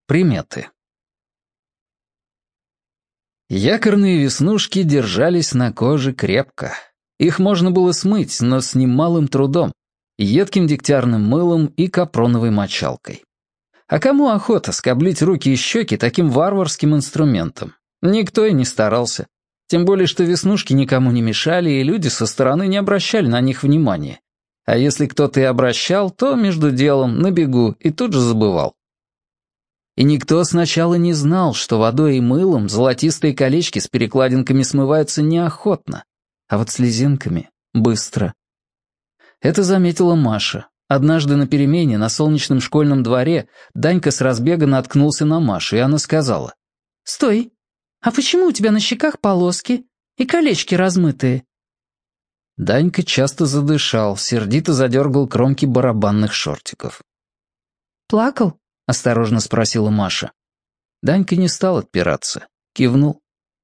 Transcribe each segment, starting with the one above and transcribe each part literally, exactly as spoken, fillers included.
Приметы. Якорные веснушки держались на коже крепко. Их можно было смыть, но с немалым трудом, едким дегтярным мылом и капроновой мочалкой. А кому охота скоблить руки и щеки таким варварским инструментом? Никто и не старался. Тем более, что веснушки никому не мешали, и люди со стороны не обращали на них внимания. А если кто-то и обращал, то между делом, на бегу, и тут же забывал. И никто сначала не знал, что водой и мылом золотистые колечки с перекладинками смываются неохотно, а вот слезинками — быстро. Это заметила Маша. Однажды на перемене на солнечном школьном дворе Данька с разбега наткнулся на Машу, и она сказала: «Стой! А почему у тебя на щеках полоски и колечки размытые?» Данька часто задышал, сердито задергал кромки барабанных шортиков. «Плакал?» — осторожно спросила Маша. Данька не стал отпираться, кивнул.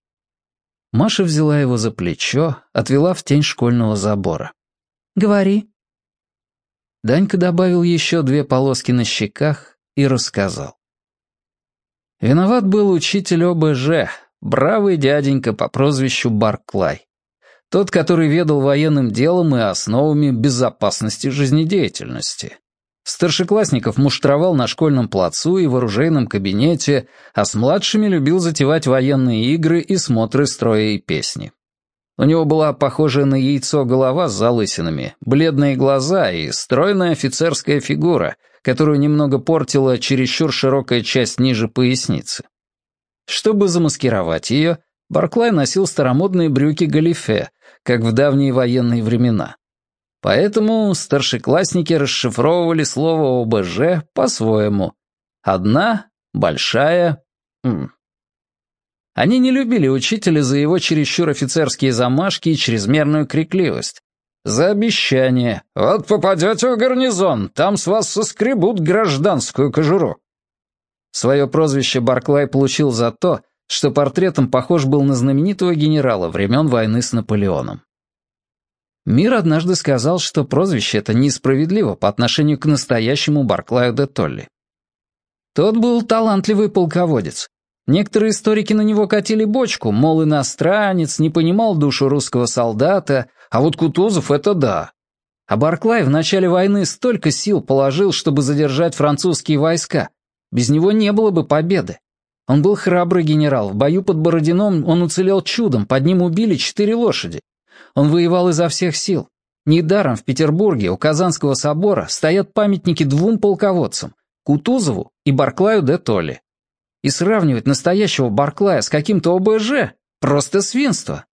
Маша взяла его за плечо, отвела в тень школьного забора. «Говори». Данька добавил еще две полоски на щеках и рассказал. Виноват был учитель О Б Ж, бравый дяденька по прозвищу Барклай. Тот, который ведал военным делом и основами безопасности жизнедеятельности. Старшеклассников муштровал на школьном плацу и в оружейном кабинете, а с младшими любил затевать военные игры и смотры строя и песни. У него была похожая на яйцо голова с залысинами, бледные глаза и стройная офицерская фигура, которую немного портила чересчур широкая часть ниже поясницы. Чтобы замаскировать ее, Барклай носил старомодные брюки-галифе, как в давние военные времена. Поэтому старшеклассники расшифровывали слово О Б Ж по-своему. Одна, большая... М. Они не любили учителя за его чересчур офицерские замашки и чрезмерную крикливость. За обещание: «Вот попадете в гарнизон, там с вас соскребут гражданскую кожуру». Свое прозвище Барклай получил за то, что портретом похож был на знаменитого генерала времен войны с Наполеоном. Мир однажды сказал, что прозвище это несправедливо по отношению к настоящему Барклаю де Толли. Тот был талантливый полководец. Некоторые историки на него катили бочку, мол, иностранец, не понимал душу русского солдата, а вот Кутузов — это да. А Барклай в начале войны столько сил положил, чтобы задержать французские войска. Без него не было бы победы. Он был храбрый генерал, в бою под Бородином он уцелел чудом, под ним убили четыре лошади. Он воевал изо всех сил. Недаром в Петербурге у Казанского собора стоят памятники двум полководцам — Кутузову и Барклаю де Толли. И сравнивать настоящего Барклая с каким-то О Б Ж — просто свинство.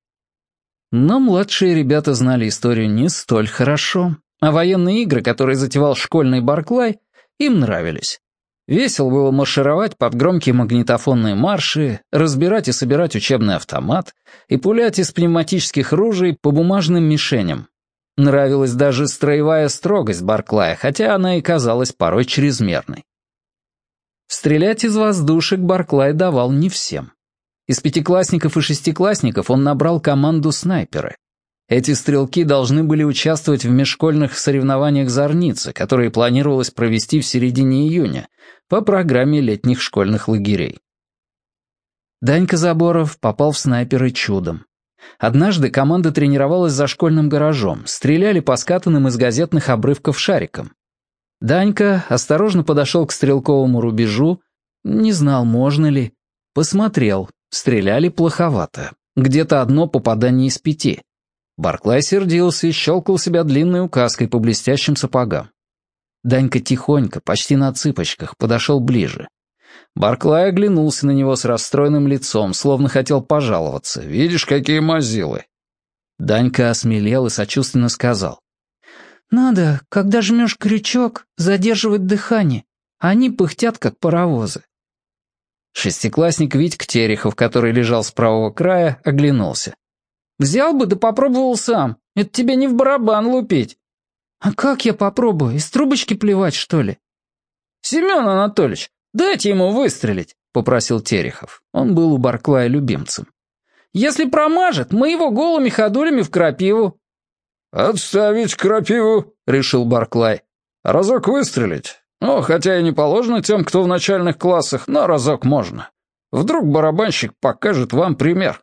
Но младшие ребята знали историю не столь хорошо, а военные игры, которые затевал школьный Барклай, им нравились. Весело было маршировать под громкие магнитофонные марши, разбирать и собирать учебный автомат и пулять из пневматических ружей по бумажным мишеням. Нравилась даже строевая строгость Барклая, хотя она и казалась порой чрезмерной. Стрелять из воздушек Барклай давал не всем. Из пятиклассников и шестиклассников он набрал команду снайперы. Эти стрелки должны были участвовать в межшкольных соревнованиях «Зорница», которые планировалось провести в середине июня по программе летних школьных лагерей. Данька Заборов попал в снайперы чудом. Однажды команда тренировалась за школьным гаражом, стреляли по скатанным из газетных обрывков шарикам. Данька осторожно подошел к стрелковому рубежу, не знал, можно ли. Посмотрел, стреляли плоховато, где-то одно попадание из пяти. Барклай сердился и щелкал себя длинной указкой по блестящим сапогам. Данька тихонько, почти на цыпочках, подошел ближе. Барклай оглянулся на него с расстроенным лицом, словно хотел пожаловаться. «Видишь, какие мазилы!» Данька осмелел и сочувственно сказал: «Надо, когда жмешь крючок, задерживать дыхание, а они пыхтят, как паровозы». Шестиклассник Витька Терехов, который лежал с правого края, оглянулся. «Взял бы да попробовал сам. Это тебе не в барабан лупить». «А как я попробую? Из трубочки плевать, что ли?» «Семен Анатольевич, дайте ему выстрелить», — попросил Терехов. Он был у Барклая любимцем. «Если промажет, мы его голыми ходулями в крапиву». «Отставить крапиву», — решил Барклай. «Разок выстрелить. Ну, хотя и не положено тем, кто в начальных классах, но разок можно. Вдруг барабанщик покажет вам пример».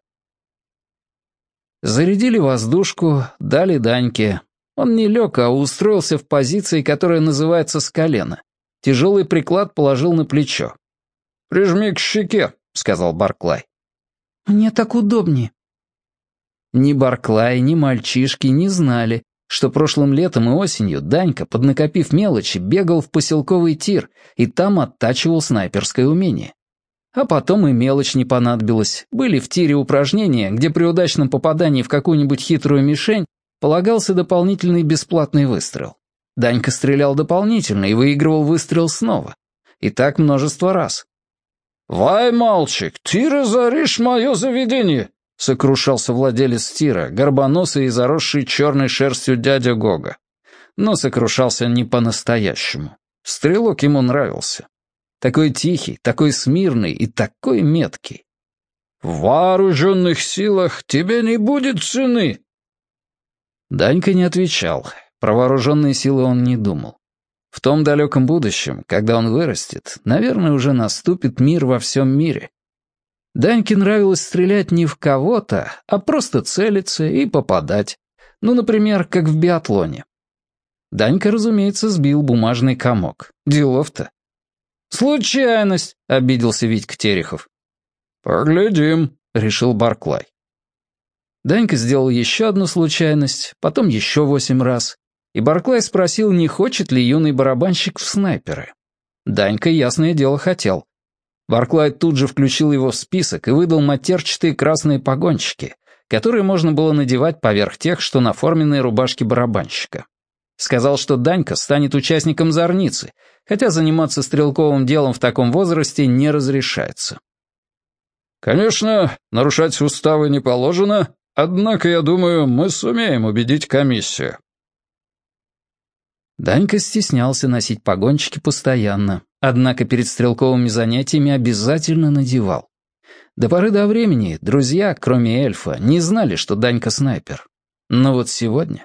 Зарядили воздушку, дали Даньке. Он не лег, а устроился в позиции, которая называется с колена. Тяжелый приклад положил на плечо. «Прижми к щеке», — сказал Барклай. «Мне так удобнее». Ни Барклай, ни мальчишки не знали, что прошлым летом и осенью Данька, поднакопив мелочи, бегал в поселковый тир и там оттачивал снайперское умение. А потом и мелочь не понадобилась. Были в тире упражнения, где при удачном попадании в какую-нибудь хитрую мишень полагался дополнительный бесплатный выстрел. Данька стрелял дополнительно и выигрывал выстрел снова. И так множество раз. «Вай, мальчик, ты разоришь мое заведение!» — сокрушался владелец тира, горбоносый и заросший черной шерстью дядя Гога. Но сокрушался не по-настоящему. Стрелок ему нравился. Такой тихий, такой смирный и такой меткий. «В вооруженных силах тебе не будет цены!» Данька не отвечал. Про вооруженные силы он не думал. В том далеком будущем, когда он вырастет, наверное, уже наступит мир во всем мире. Даньке нравилось стрелять не в кого-то, а просто целиться и попадать. Ну, например, как в биатлоне. Данька, разумеется, сбил бумажный комок. Делов-то. «Случайность», — обиделся Витька Терехов. «Поглядим», — решил Барклай. Данька сделал еще одну случайность, потом еще восемь раз, и Барклай спросил, не хочет ли юный барабанщик в снайперы. Данька, ясное дело, хотел. Барклай тут же включил его в список и выдал матерчатые красные погончики, которые можно было надевать поверх тех, что на форменной рубашке барабанщика. Сказал, что Данька станет участником зорницы, хотя заниматься стрелковым делом в таком возрасте не разрешается. «Конечно, нарушать уставы не положено, однако, я думаю, мы сумеем убедить комиссию». Данька стеснялся носить погончики постоянно, однако перед стрелковыми занятиями обязательно надевал. До поры до времени друзья, кроме эльфа, не знали, что Данька снайпер. Но вот сегодня...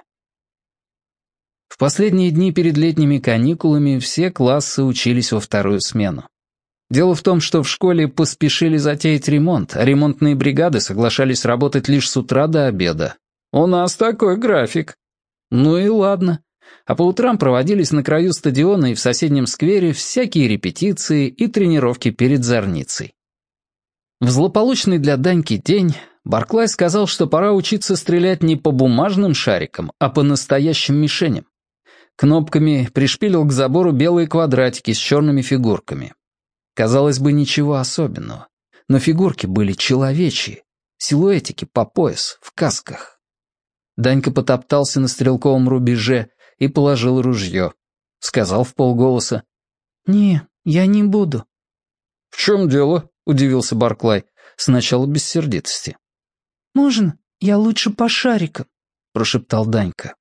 В последние дни перед летними каникулами все классы учились во вторую смену. Дело в том, что в школе поспешили затеять ремонт, а ремонтные бригады соглашались работать лишь с утра до обеда. У нас такой график. Ну и ладно. А по утрам проводились на краю стадиона и в соседнем сквере всякие репетиции и тренировки перед зорницей. В злополучный для Даньки день Барклай сказал, что пора учиться стрелять не по бумажным шарикам, а по настоящим мишеням. Кнопками пришпилил к забору белые квадратики с черными фигурками. Казалось бы, ничего особенного. Но фигурки были человечьи, силуэтики по пояс, в касках. Данька потоптался на стрелковом рубеже и положил ружье. Сказал вполголоса: «Не, я не буду». «В чем дело?» — удивился Барклай, сначала без сердитости. «Можно? Я лучше по шарикам», — прошептал Данька.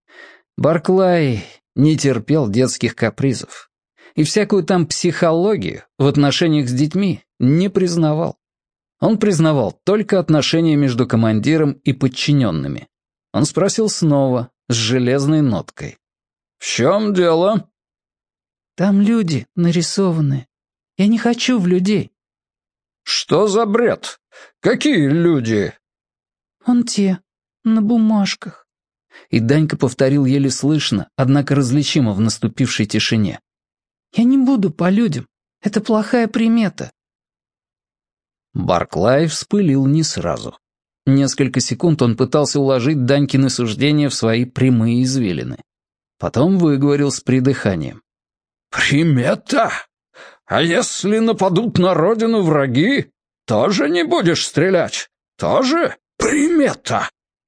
Барклай не терпел детских капризов и всякую там психологию в отношениях с детьми не признавал. Он признавал только отношения между командиром и подчиненными. Он спросил снова, с железной ноткой. «В чем дело?» «Там люди нарисованные. Я не хочу в людей». «Что за бред? Какие люди?» «Он те, на бумажках». И Данька повторил еле слышно, однако различимо в наступившей тишине. «Я не буду по людям. Это плохая примета». Барклай вспылил не сразу. Несколько секунд он пытался уложить Данькины суждения в свои прямые извилины. Потом выговорил с придыханием. «Примета? А если нападут на родину враги, тоже не будешь стрелять? Тоже примета?»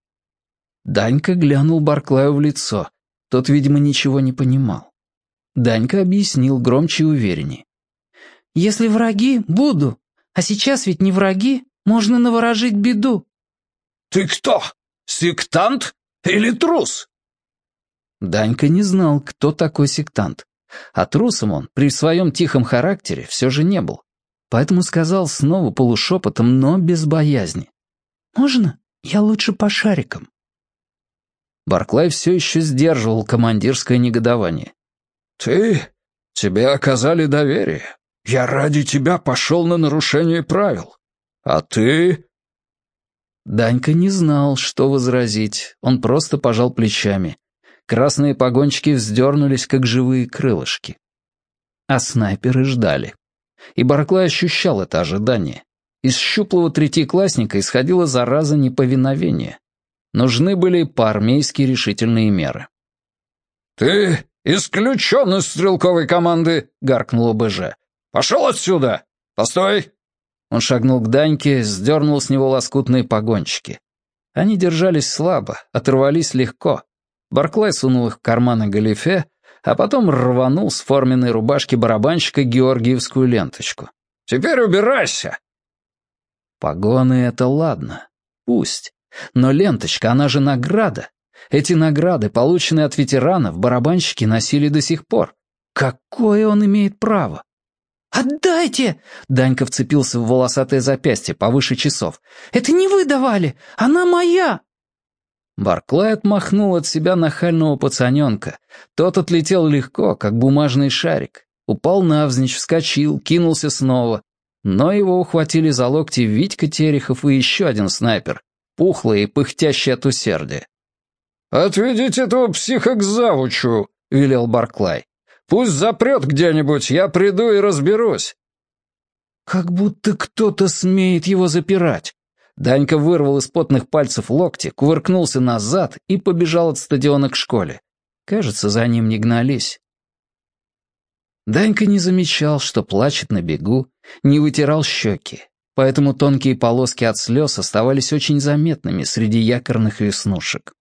Данька глянул Барклаю в лицо. Тот, видимо, ничего не понимал. Данька объяснил громче и увереннее. «Если враги, буду. А сейчас ведь не враги, можно наворожить беду». «Ты кто? Сектант или трус?» Данька не знал, кто такой сектант. А трусом он при своем тихом характере все же не был. Поэтому сказал снова полушепотом, но без боязни. «Можно? Я лучше по шарикам». Барклай все еще сдерживал командирское негодование. «Ты Тебе оказали доверие. Я ради тебя пошел на нарушение правил. А ты...» Данька не знал, что возразить. Он просто пожал плечами. Красные погончики вздернулись, как живые крылышки. А снайперы ждали. И Барклай ощущал это ожидание. Из щуплого третьеклассника исходила зараза неповиновения. Нужны были по-армейски решительные меры. «Ты исключен из стрелковой команды!» — гаркнул ОБЖ. «Пошел отсюда! Постой!» Он шагнул к Даньке, сдернул с него лоскутные погончики. Они держались слабо, оторвались легко. Барклай сунул их в карманы галифе, а потом рванул с форменной рубашки барабанщика георгиевскую ленточку. «Теперь убирайся!» Погоны — это ладно, пусть. Но ленточка, она же награда. Эти награды, полученные от ветеранов, барабанщики носили до сих пор. Какое он имеет право? «Отдайте!» — Данька вцепился в волосатое запястье повыше часов. «Это не вы давали! Она моя!» Барклай отмахнул от себя нахального пацаненка. Тот отлетел легко, как бумажный шарик. Упал навзничь, вскочил, кинулся снова. Но его ухватили за локти Витька Терехов и еще один снайпер, пухлый и пыхтящий от усердия. «Отведите этого психа к завучу», — велел Барклай. «Пусть запрет где-нибудь, я приду и разберусь». Как будто кто-то смеет его запирать. Данька вырвал из потных пальцев локти, кувыркнулся назад и побежал от стадиона к школе. Кажется, за ним не гнались. Данька не замечал, что плачет на бегу, не вытирал щеки, поэтому тонкие полоски от слез оставались очень заметными среди якорных веснушек.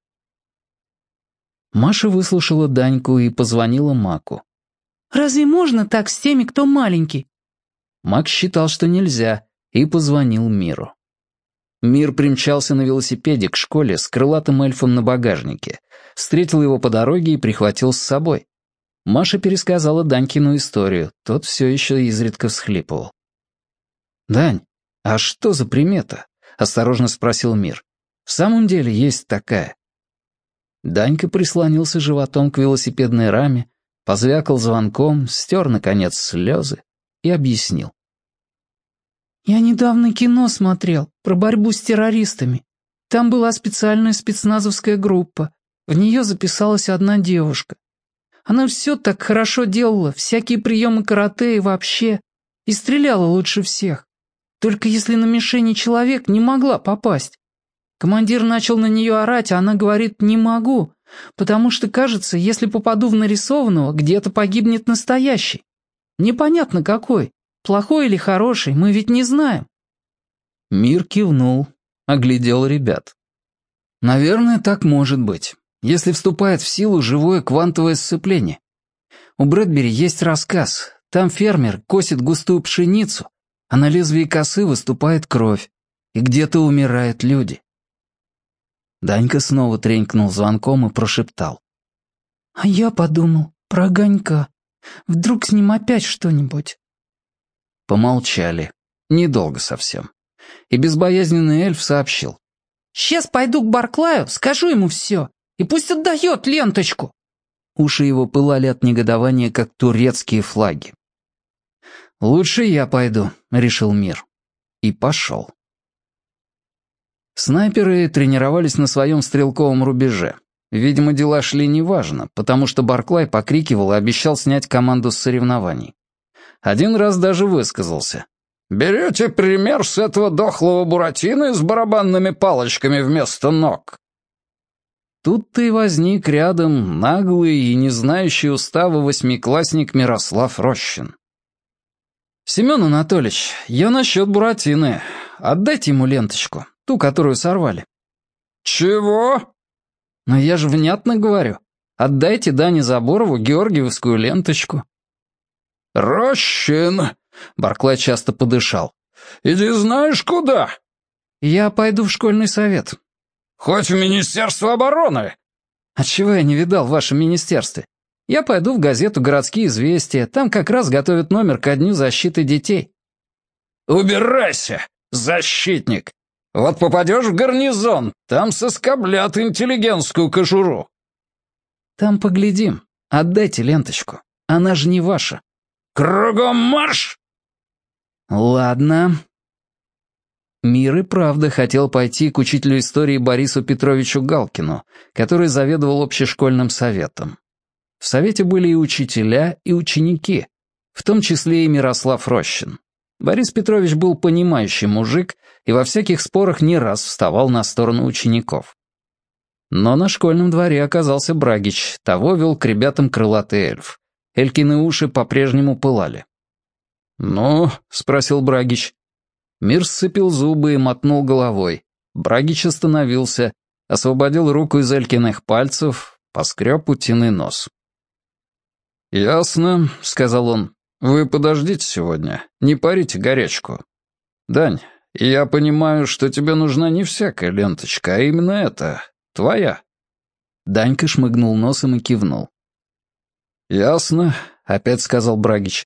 Маша выслушала Даньку и позвонила Маку. «Разве можно так с теми, кто маленький?» Мак считал, что нельзя, и позвонил Миру. Мир примчался на велосипеде к школе с крылатым эльфом на багажнике, встретил его по дороге и прихватил с собой. Маша пересказала Данькину историю, тот все еще изредка всхлипывал. «Дань, а что за примета?» — осторожно спросил Мир. «В самом деле есть такая?» Данька прислонился животом к велосипедной раме, позвякал звонком, стер, наконец, слезы и объяснил. «Я недавно кино смотрел про борьбу с террористами. Там была специальная спецназовская группа. В нее записалась одна девушка. Она все так хорошо делала, всякие приемы карате и вообще, и стреляла лучше всех. Только если на мишени человек, не могла попасть. Командир начал на нее орать, а она говорит «не могу», потому что, кажется, если попаду в нарисованного, где-то погибнет настоящий. Непонятно какой, плохой или хороший, мы ведь не знаем». Мир кивнул, оглядел ребят. «Наверное, так может быть, если вступает в силу живое квантовое сцепление. У Брэдбери есть рассказ. Там фермер косит густую пшеницу, а на лезвии косы выступает кровь, и где-то умирают люди». Данька снова тренькнул звонком и прошептал. «А я подумал про огонька. Вдруг с ним опять что-нибудь?» Помолчали. Недолго совсем. И безбоязненный эльф сообщил. «Сейчас пойду к Барклаю, скажу ему все, и пусть отдает ленточку». Уши его пылали от негодования, как турецкие флаги. «Лучше я пойду», — решил Мир. И пошел. Снайперы тренировались на своем стрелковом рубеже. Видимо, дела шли неважно, потому что Барклай покрикивал и обещал снять команду с соревнований. Один раз даже высказался. «Берете пример с этого дохлого буратино с барабанными палочками вместо ног?» Тут-то и возник рядом наглый и не знающий устава восьмиклассник Мирослав Рощин. «Семен Анатольевич, я насчет буратино. Отдайте ему ленточку, ту, которую сорвали». «Чего?» «Но я же внятно говорю. Отдайте Дане Заборову георгиевскую ленточку». «Рощин!» — Барклай часто подышал. «Иди знаешь куда?» «Я пойду в школьный совет». «Хоть в Министерство обороны!» «Отчего я не видал в вашем министерстве? Я пойду в газету «Городские известия», там как раз готовят номер ко Дню защиты детей». «Убирайся, защитник! Вот попадешь в гарнизон, там соскоблят интеллигентскую кожуру». «Там поглядим. Отдайте ленточку. Она же не ваша». «Кругом марш!» «Ладно». Мир и правда хотел пойти к учителю истории Борису Петровичу Галкину, который заведовал общешкольным советом. В совете были и учителя, и ученики, в том числе и Мирослав Рощин. Борис Петрович был понимающий мужик и во всяких спорах не раз вставал на сторону учеников. Но на школьном дворе оказался Брагич, того вел к ребятам крылатый эльф. Элькины уши по-прежнему пылали. «Ну?» — спросил Брагич. Мир сцепил зубы и мотнул головой. Брагич остановился, освободил руку из Элькиных пальцев, поскреб утиный нос. «Ясно», — сказал он. «Вы подождите сегодня, не парите горячку. Дань, я понимаю, что тебе нужна не всякая ленточка, а именно эта, твоя». Данька шмыгнул носом и кивнул. «Ясно», — опять сказал Брагич.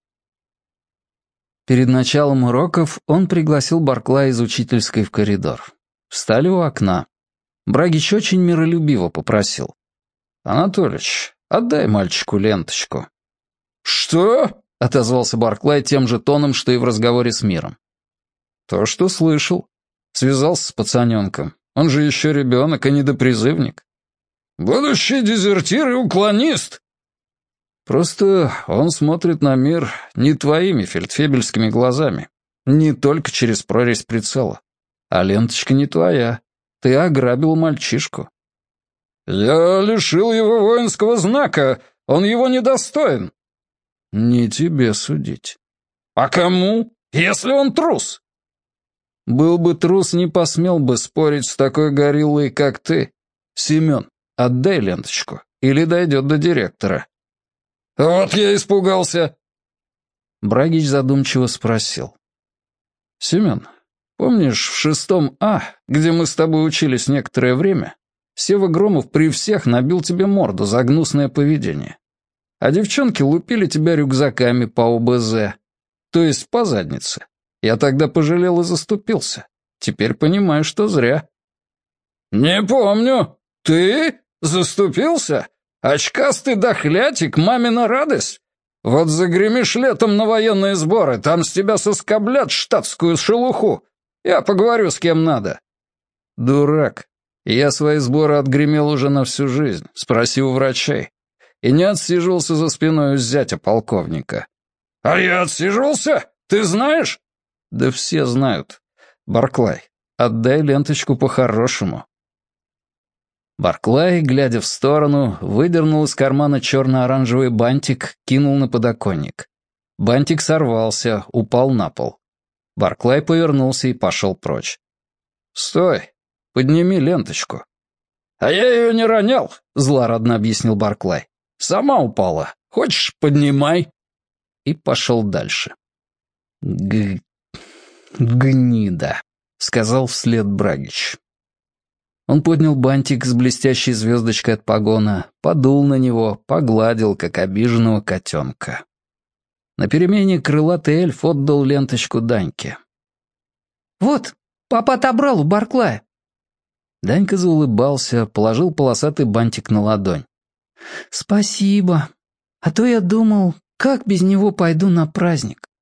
Перед началом уроков он пригласил Барклая из учительской в коридор. Встали у окна. Брагич очень миролюбиво попросил. «Анатолич, отдай мальчику ленточку». «Что?» — отозвался Барклай тем же тоном, что и в разговоре с Миром. «То, что слышал. Связался с пацаненком. Он же еще ребенок, а не допризывник». «Будущий дезертир и уклонист!» «Просто он смотрит на мир не твоими фельдфебельскими глазами, не только через прорезь прицела. А ленточка не твоя. Ты ограбил мальчишку». «Я лишил его воинского знака. Он его недостоин». «Не тебе судить». «А кому, если он трус?» «Был бы трус, не посмел бы спорить с такой гориллой, как ты. Семен, отдай ленточку, или дойдет до директора». «Вот я испугался». Брагич задумчиво спросил. «Семен, помнишь, в шестом А, где мы с тобой учились некоторое время, Сева Громов при всех набил тебе морду за гнусное поведение? А девчонки лупили тебя рюкзаками по О Б З, то есть по заднице. Я тогда пожалел и заступился. Теперь понимаю, что зря». «Не помню. Ты заступился? Очкастый дохлятик, мамина радость? Вот загремишь летом на военные сборы, там с тебя соскоблят штатскую шелуху. Я поговорю с кем надо». «Дурак. Я свои сборы отгремел уже на всю жизнь, спроси у врачей. И не отсиживался за спиной у зятя полковника». «А я отсиживался? Ты знаешь?» «Да все знают. Барклай, отдай ленточку по-хорошему». Барклай, глядя в сторону, выдернул из кармана черно-оранжевый бантик, кинул на подоконник. Бантик сорвался, упал на пол. Барклай повернулся и пошел прочь. «Стой! Подними ленточку». «А я ее не ронял», — злорадно объяснил Барклай. «Сама упала. Хочешь, поднимай». И пошел дальше. «Г... гнида», — сказал вслед Брагич. Он поднял бантик с блестящей звездочкой от погона, подул на него, погладил, как обиженного котенка. На перемене крылатый эльф отдал ленточку Даньке. «Вот, папа отобрал у Барклая». Данька заулыбался, положил полосатый бантик на ладонь. «Спасибо. А то я думал, как без него пойду на праздник».